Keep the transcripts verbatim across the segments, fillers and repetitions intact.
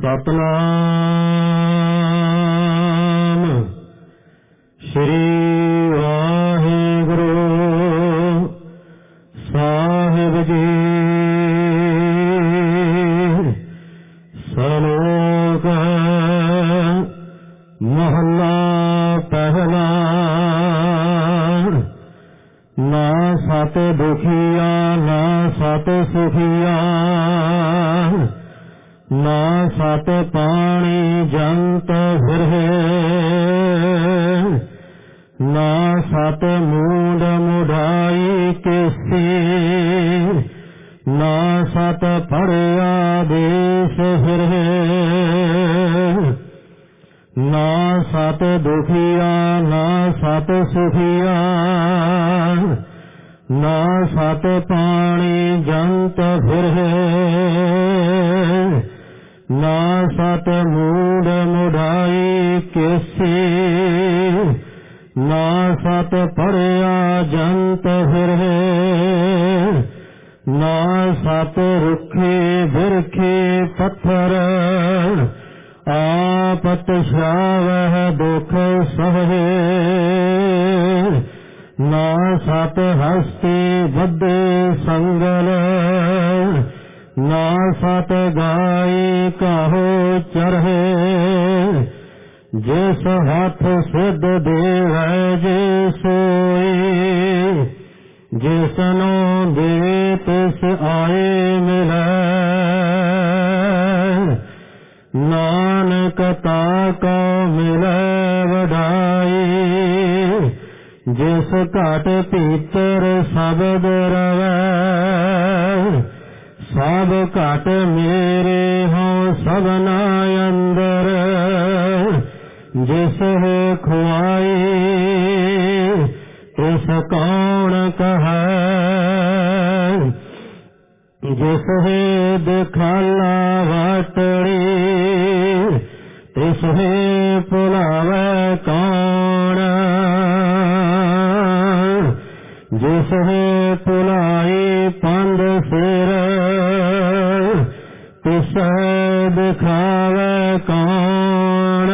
ਸਤਨਾਮ ਸ਼੍ਰੀ ਵਾਹਿਗੁਰੂ ਸਾਹਿਬ ਜੀ। ਸਲੋਕ ਮਹੱਲਾ ਪਹਿਲਾ। ਨਾ ਸਤ ਦੁਖੀਆ ਨਾ ਸਤ ਸੁਖੀਆ, ਨਾ ਸਤ ਪਾਣੀ ਜੰਤ ਫਿਰਹਿ, ਨਾ ਸਤ ਮੂੰਡ ਮੁਢਾਈ ਕਿਸੀ, ਨਾ ਸਤ ਪੜਿਆ ਦੇਸ ਫਿਰਹਿ, ਨਾ ਸਤ ਦੁਖੀਆ ਨਾ ਸਤ ਸੁਖੀਆ, ਨਾ ਸਤ ਪਾਣੀ ਜੰਤ ਫਿਰਹਿ, ਨਾ ਸਤ ਮੂਡ ਮੁਢਾਈ ਕਿਸੀ, ਨਾ ਸਤ ਪੜਿਆ ਜੰਤ ਫਿਰਹਿ, ਨਾ ਸਤ ਰੁੱਖੇ ਬਿਰਖੇ ਪੱਥਰ, ਆਪਤ ਛਾਵਹਿ ਦੁਖ ਸਹੈ, ਨਾ ਸਤ ਹਸਤੀ ਬੱਧੇ ਸੰਗਲ, ਨਾ ਸਤ ਗਾਈ ਕਹੋ ਚਰਹਿ, ਜਿਸ ਹੱਥ ਸਿੱਧ ਦੇਵੈ ਜੇ ਸੋਈ, ਜਿਸਨੂੰ ਦੇ ਤਿਸ ਆਏ ਮਿਲੈ, ਨਾਨਕ ਤਾਕੋ ਮਿਲੈ ਵਡਾਈ, ਜਿਸ ਘਟ ਭੀਤਰ ਸ਼ਬਦ ਰਵੈ, ਸਭ ਘਟ ਮੇਰੇ ਹੋਂ ਸਭਨਾ ਅੰਦਰ, ਜਿਸ ਹੈ ਖੁਆਈ ਤਿਸ ਕੌਣ ਕਹੈ, ਜਿਸ ਹੈ ਦਿਖਾਲਾ ਵਾਟੜੀ ਤਿਸ ਹੈ ਭੁਲਾਵੈ ਕੌਣ, ਜਿਸ ਹੈ ਭੁਲਾਈ ਪੰਧ ਸਿਰ ਤਿਸ ਦਿਖਾਵੈ ਕੌਣ।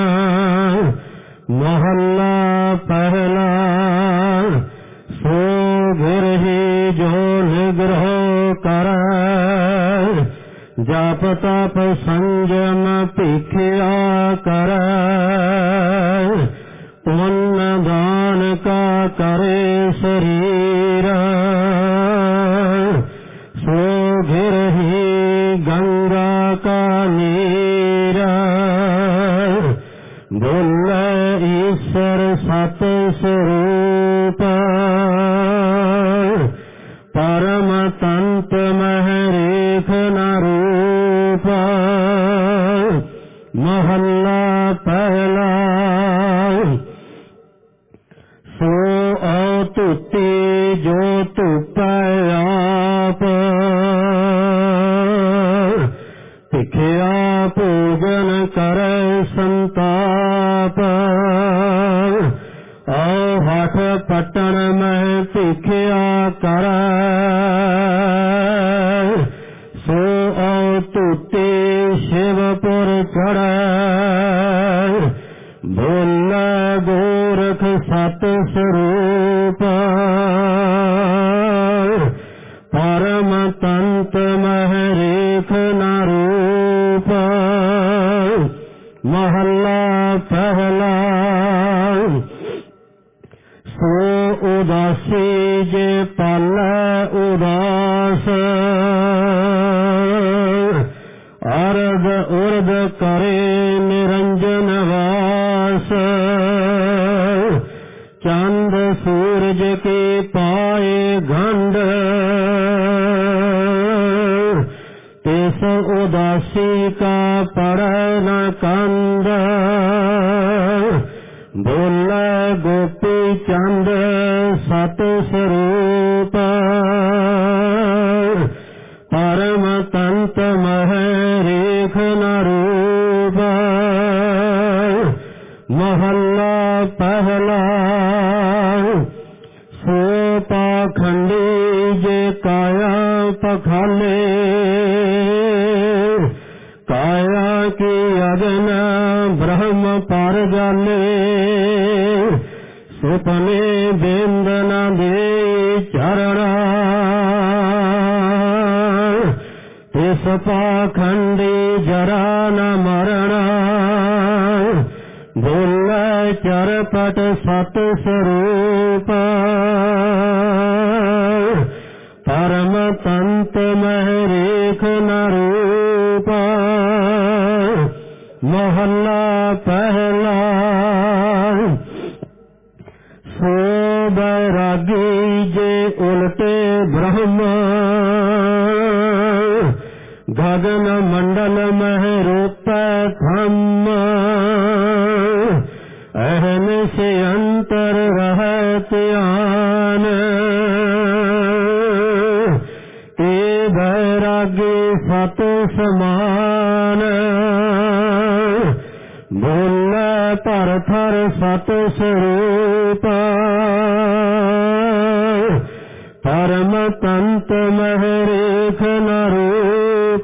ਮਹੱਲਾ ਪਹਿਲਾ। ਸੋ ਗਿਰਹੀ ਜੋ ਨਿਗ੍ਰਹ ਕਰੈ, ਜਪ ਤਪ ਸੰਜਮ ਭੀਖਿਆ ਕਰੈ, ਪੁੰਨ ਦਾਨ ਕਾ ਕਰੇ ਸਰੀਰ, ਸੋ ਗਿਰਹੀ ਗੰਗਾ ਕਾ ਨੀਰ, ਬੋਲੇ ਈਸ਼ਰ ਸਤ ਸਰੂਪ, ਪਰਮ ਤੰਤ ਮਹਿ ਰੇਖ ਨ ਰੂਪ। ਮਹੱਲਾ ਪਹਿਲਾ। ਸੋ ਅਤੁੱਤੀ ਜੋ ਧੁਪੈ ਆਪ, ਭਿਖਿਆ ਭੋਜਨ ਕਰੈ ਸੰਤਾਪ, ਔ ਹਠ ਪਟਣ ਮਹਿ ਭਿਖਿਆ ਕਰੈ, ਸੋ ਅਤੁੱਤੀ ਸ਼ਿਵਪੁਰ ਚੜੈ, ਬੋਲੇ ਗੋਰਖ ਸਤ ਸਰੂਪ, ਪਰਮ ਤੰਤ ਮਹਿ ਰੇਖ ਨ ਰੂਪ। ਮਹੱਲਾ ਪਹਿਲਾ। ਸੋ ਉਦਾਸੀ ਜੇ ਪਾਲੈ ਉਦਾਸ, ਅਰਧ ਉਰਧ ਕਰੇ ਨਿਰੰਜਨ ਵਾਸ, ਚੰਦ ਸੂਰਜ ਕੀ ਪਾਏ ਗੰਢ, ਤਿਸ ਉਦਾਸੀ ਕਾ ਪੜੈ ਨ ਕੰਦ, ਬੋਲੇ ਗੋਪੀ ਚੰਦ ਸਤ ਸਰੂਪ, ਪਰਮ ਤੰਤ ਮਹਿ ਰੇਖ ਨ ਰੂਪ। ਮਹੱਲਾ ਪਹਿਲਾ। ਸੋ ਪਾਖੰਡੀ ਜੇ ਕਾਇਆ ਪਖਾਲੇ, ਕਾਇਆ की अगन ब्रह्म पर जाने सुपने बेंदन दे चरणा तिस पाखंडी जरा न मरणा भूल चरपट सत स्वरूप परम तंत महरेख न रूप। मोहल्ला पहला सो बैरागी जे उलटे ब्रह्म गगन मंडल मह रूप धम्म अहम से अंतर रहत आन ते बैरागी सत समान भूल पर थर सत स्वरूप परम तंत महरेख न रूप।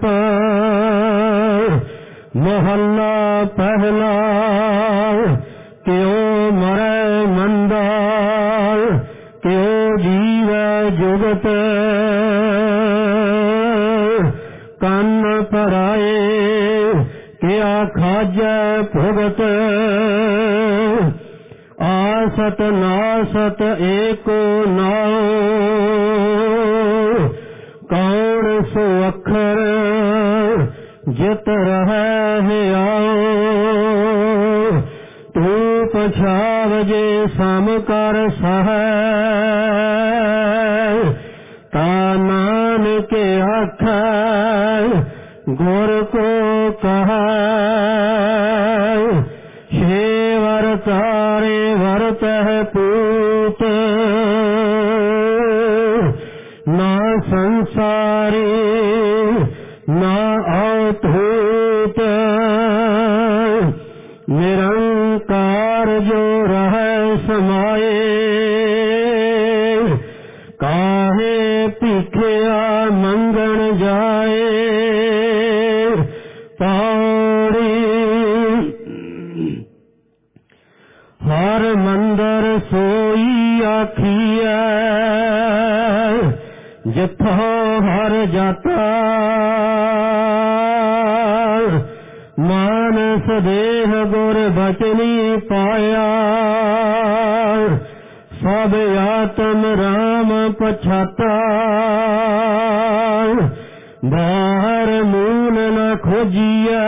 मोहल्ला पहला क्यों मरे मंदा क्यों जीव जुगत कन्न पराए क्या खाज भुगत आसत नासत एको नाओ कौन सो अखर जित रहे आओ तू पछाव जे सम कर सह ता नानक आख गुर को कह शेवर तारे वर्त पूत ना संसारी ना अवधूत निरंकार जो रह समाये काहे पीखिया मंगन जाए पौड़ी। हर मंदर सोई आखिया जिथो हर जाता मानस देह गुर बचनी पाया सब आत्म राम पछाता बाहर मूल न खोजिया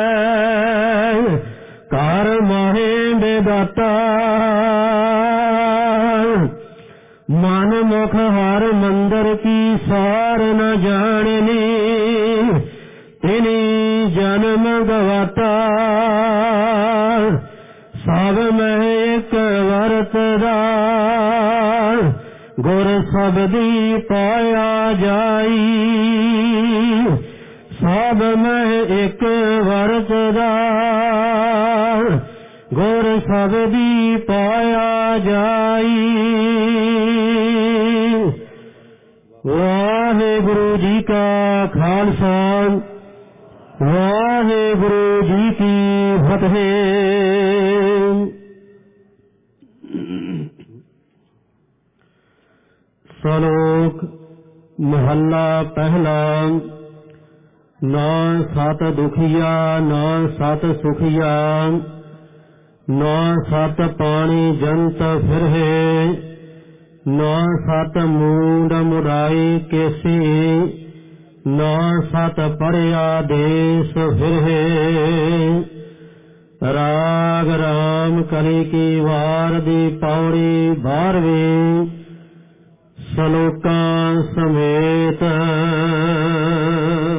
कर माहे बेदाता मन मुख हर मंदिर की सार न जाननी तिनी जन्म गवाता सब में एक वरतदा गुर सबदी पाया जाई सब में एक वरतदा गुर सबदी पाया जाई। वाहेगुरु जी का खालसा वाहेगुरु जी की फतेह। श्लोक महला पहला। ना सत दुखिया ना सत सुखिया ना सत पानी जंत फिरहे ना सत मूड मुराई केसी ना सत परया देश फिरहे। राग राम कली की वार दी पौड़ी बारहवीं। श्लोकां समेत।